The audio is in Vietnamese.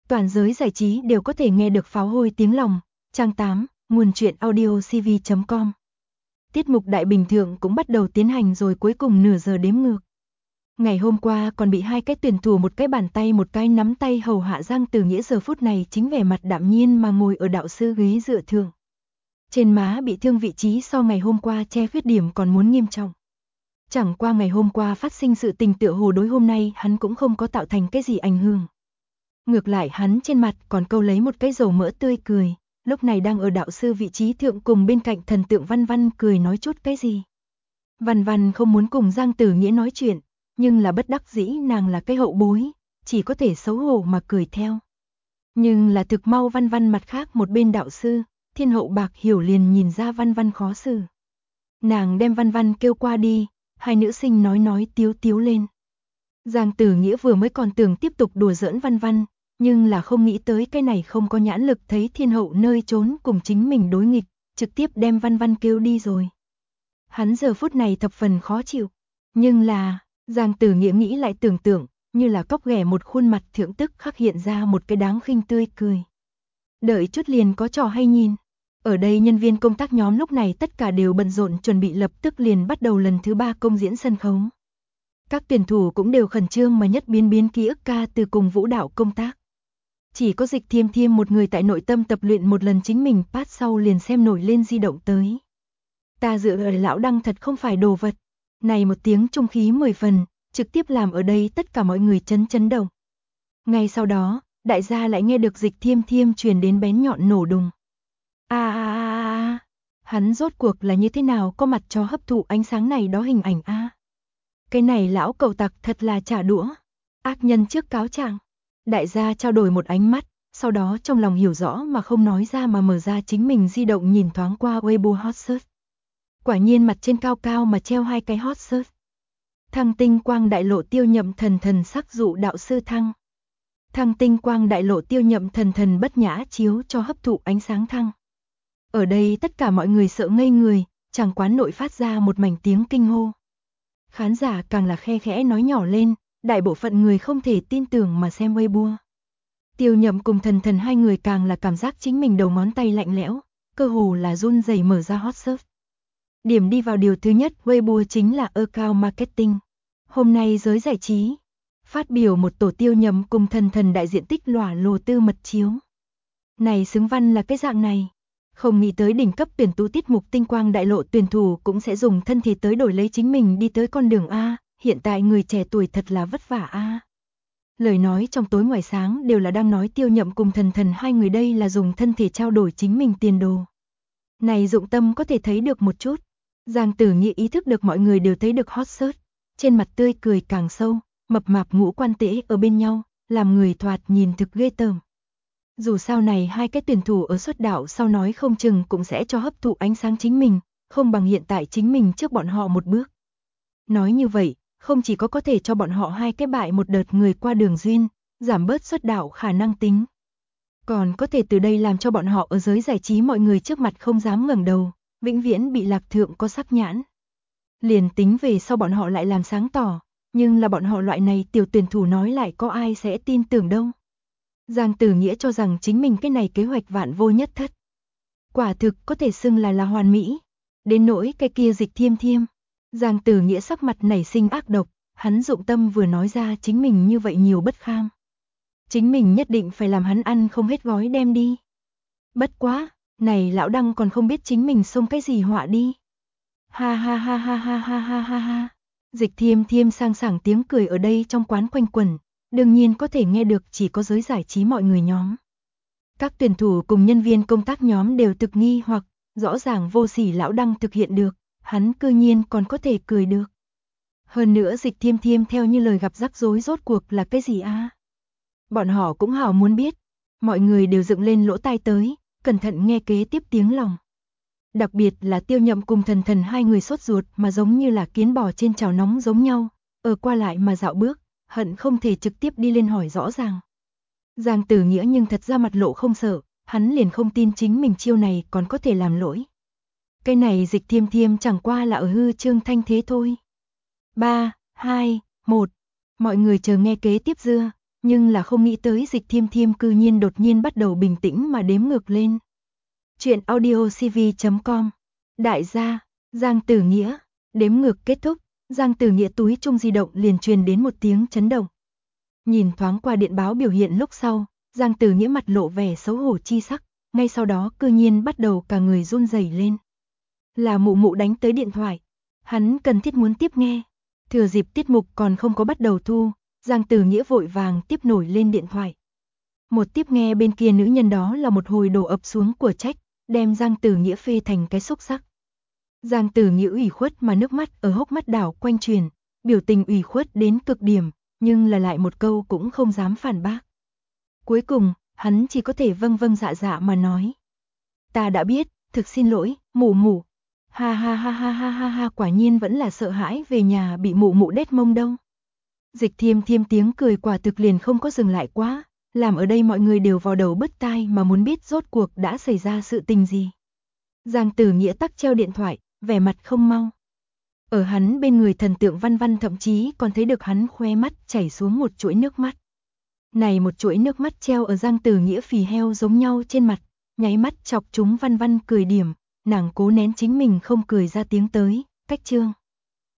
Toàn giới giải trí đều có thể nghe được pháo hôi tiếng lòng. Trang 8, nguồn truyện audio cv.com. Tiết mục Đại Bình Thượng cũng bắt đầu tiến hành rồi, cuối cùng nửa giờ đếm ngược. Ngày hôm qua còn bị hai cái tuyển thủ một cái bàn tay một cái nắm tay hầu hạ, Giang Tử Nghĩa giờ phút này chính vẻ mặt đạm nhiên mà ngồi ở đạo sư ghế dựa thượng. Trên má bị thương, vị trí so ngày hôm qua che khuyết điểm còn muốn nghiêm trọng. Chẳng qua ngày hôm qua phát sinh sự tình tựa hồ đối hôm nay hắn cũng không có tạo thành cái gì ảnh hưởng. Ngược lại hắn trên mặt còn câu lấy một cái dầu mỡ tươi cười, lúc này đang ở đạo sư vị trí thượng cùng bên cạnh thần tượng Văn Văn cười nói chút cái gì. Văn Văn không muốn cùng Giang Tử Nghĩa nói chuyện, nhưng là bất đắc dĩ, nàng là cái hậu bối, chỉ có thể xấu hổ mà cười theo. Nhưng là thực mau Văn Văn mặt khác một bên đạo sư, Thiên Hậu Bạc Hiểu liền nhìn ra Văn Văn khó xử. Nàng đem Văn Văn kêu qua đi, hai nữ sinh nói tiếu tiếu lên. Giang Tử Nghĩa vừa mới còn tưởng tiếp tục đùa giỡn Văn Văn, nhưng là không nghĩ tới cái này không có nhãn lực thấy Thiên Hậu nơi trốn cùng chính mình đối nghịch, trực tiếp đem Văn Văn kêu đi rồi. Hắn giờ phút này thập phần khó chịu, nhưng là, Giang Tử Nghĩa nghĩ lại tưởng tượng, như là cóc ghẻ một khuôn mặt thượng tức khắc hiện ra một cái đáng khinh tươi cười. Đợi chút liền có trò hay nhìn. Ở đây nhân viên công tác nhóm lúc này tất cả đều bận rộn chuẩn bị lập tức liền bắt đầu lần thứ 3 công diễn sân khấu. Các tuyển thủ cũng đều khẩn trương mà nhất biến ký ức ca từ cùng vũ đạo công tác. Chỉ có Dịch Thiêm Thiêm một người tại nội tâm tập luyện một lần chính mình pass sau liền xem nổi lên di động tới. Ta dựa ở lão Đăng thật không phải đồ vật. Này một tiếng trung khí 10 phần, trực tiếp làm ở đây tất cả mọi người chấn động. Ngay sau đó, đại gia lại nghe được Dịch Thiêm Thiêm truyền đến bén nhọn nổ đùng. Hắn rốt cuộc là như thế nào có mặt cho hấp thụ ánh sáng này đó hình ảnh a. Cái này lão cẩu tặc thật là trả đũa. Ác nhân trước cáo trạng. Đại gia trao đổi một ánh mắt, sau đó trong lòng hiểu rõ mà không nói ra mà mở ra chính mình di động nhìn thoáng qua Weibo hot search. Quả nhiên mặt trên cao cao mà treo hai cái hot search. Thăng tinh quang đại lộ tiêu nhậm thần sắc dụ đạo sư thăng. Thăng tinh quang đại lộ tiêu nhậm thần bất nhã chiếu cho hấp thụ ánh sáng thăng. Ở đây tất cả mọi người sợ ngây người, chàng quán nội phát ra một mảnh tiếng kinh hô. Khán giả càng là khe khẽ nói nhỏ lên, đại bộ phận người không thể tin tưởng mà xem Weibo. Tiêu nhậm cùng thần hai người càng là cảm giác chính mình đầu ngón tay lạnh lẽo, cơ hồ là run rẩy mở ra hot search. Điểm đi vào điều thứ nhất Weibo chính là account marketing. Hôm nay giới giải trí phát biểu một tổ tiêu nhậm cùng thần đại diện tích lỏa lồ tư mật chiếu. Này xứng văn là cái dạng này. Không nghĩ tới đỉnh cấp tuyển tú tiết mục tinh quang đại lộ tuyển thủ cũng sẽ dùng thân thể tới đổi lấy chính mình đi tới con đường A, hiện tại người trẻ tuổi thật là vất vả A. Lời nói trong tối ngoài sáng đều là đang nói tiêu nhậm cùng thần hai người đây là dùng thân thể trao đổi chính mình tiền đồ. Này dụng tâm có thể thấy được một chút. Giang Tử Nghĩa ý thức được mọi người đều thấy được hot search, trên mặt tươi cười càng sâu, mập mạp ngũ quan tễ ở bên nhau, làm người thoạt nhìn thực ghê tởm. Dù sao này hai cái tuyển thủ ở xuất đạo sau nói không chừng cũng sẽ cho hấp thụ ánh sáng chính mình, không bằng hiện tại chính mình trước bọn họ một bước. Nói như vậy, không chỉ có thể cho bọn họ hai cái bại một đợt người qua đường duyên, giảm bớt xuất đạo khả năng tính. Còn có thể từ đây làm cho bọn họ ở giới giải trí mọi người trước mặt không dám ngẩng đầu, vĩnh viễn bị lạc thượng có sắc nhãn. Liền tính về sau bọn họ lại làm sáng tỏ, nhưng là bọn họ loại này tiểu tuyển thủ nói lại có ai sẽ tin tưởng đâu. Giang Tử Nghĩa cho rằng chính mình cái này kế hoạch vạn vô nhất thất. Quả thực có thể xưng là hoàn mỹ. Đến nỗi cái kia Dịch Thiêm Thiêm. Giang Tử Nghĩa sắc mặt nảy sinh ác độc, hắn dụng tâm vừa nói ra chính mình như vậy nhiều bất kham. Chính mình nhất định phải làm hắn ăn không hết gói đem đi. Bất quá, này lão Đăng còn không biết chính mình xông cái gì họa đi. Ha ha ha ha ha ha ha ha ha. Dịch Thiêm Thiêm sang sảng tiếng cười ở đây trong quán quanh quẩn. Đương nhiên có thể nghe được chỉ có giới giải trí mọi người nhóm. Các tuyển thủ cùng nhân viên công tác nhóm đều thực nghi hoặc, rõ ràng vô sỉ lão Đăng thực hiện được, hắn cư nhiên còn có thể cười được. Hơn nữa Dịch Thiêm Thiêm theo như lời gặp rắc rối rốt cuộc là cái gì a? Bọn họ cũng hào muốn biết, mọi người đều dựng lên lỗ tai tới, cẩn thận nghe kế tiếp tiếng lòng. Đặc biệt là tiêu nhậm cùng thần hai người sốt ruột mà giống như là kiến bò trên chảo nóng giống nhau, ở qua lại mà dạo bước. Hận không thể trực tiếp đi lên hỏi rõ ràng. Giang Tử Nghĩa nhưng thật ra mặt lộ không sợ, hắn liền không tin chính mình chiêu này còn có thể làm lỗi. Cái này Dịch Thiêm Thiêm chẳng qua là ở hư trương thanh thế thôi. 3, 2, 1. Mọi người chờ nghe kế tiếp dưa, Nhưng là không nghĩ tới Dịch Thiêm Thiêm cư nhiên đột nhiên bắt đầu bình tĩnh mà đếm ngược lên. Chuyện audio cv.com. Đại gia, Giang Tử Nghĩa. Đếm ngược kết thúc, Giang Tử Nghĩa túi chung di động liền truyền đến một tiếng chấn động. Nhìn thoáng qua điện báo biểu hiện lúc sau, Giang Tử Nghĩa mặt lộ vẻ xấu hổ chi sắc, ngay sau đó cư nhiên bắt đầu cả người run rẩy lên. Là mụ mụ đánh tới điện thoại, hắn cần thiết muốn tiếp nghe. Thừa dịp tiết mục còn không có bắt đầu thu, Giang Tử Nghĩa vội vàng tiếp nổi lên điện thoại. Một tiếp nghe bên kia nữ nhân đó là một hồi đổ ập xuống của trách, đem Giang Tử Nghĩa phê thành cái xúc xắc. Giang Tử Nghĩa ủy khuất mà nước mắt ở hốc mắt đảo quanh truyền, biểu tình ủy khuất đến cực điểm, nhưng là lại một câu cũng không dám phản bác. Cuối cùng, hắn chỉ có thể vâng vâng dạ dạ mà nói. Ta đã biết, thực xin lỗi, mụ mụ. Ha ha ha ha ha ha ha, quả nhiên vẫn là sợ hãi về nhà bị mụ mụ đét mông đâu. Dịch Thiêm Thiêm tiếng cười quả thực liền không có dừng lại quá, làm ở đây mọi người đều vào đầu bứt tai mà muốn biết rốt cuộc đã xảy ra sự tình gì. Giang Tử Nghĩa tắc treo điện thoại, vẻ mặt không mau. Ở hắn bên người thần tượng Văn Văn thậm chí còn thấy được hắn khoe mắt chảy xuống một chuỗi nước mắt. Này một chuỗi nước mắt treo ở Giang Tử Nghĩa phì heo giống nhau trên mặt, nháy mắt chọc chúng Văn Văn cười điểm, nàng cố nén chính mình không cười ra tiếng tới, cách chương.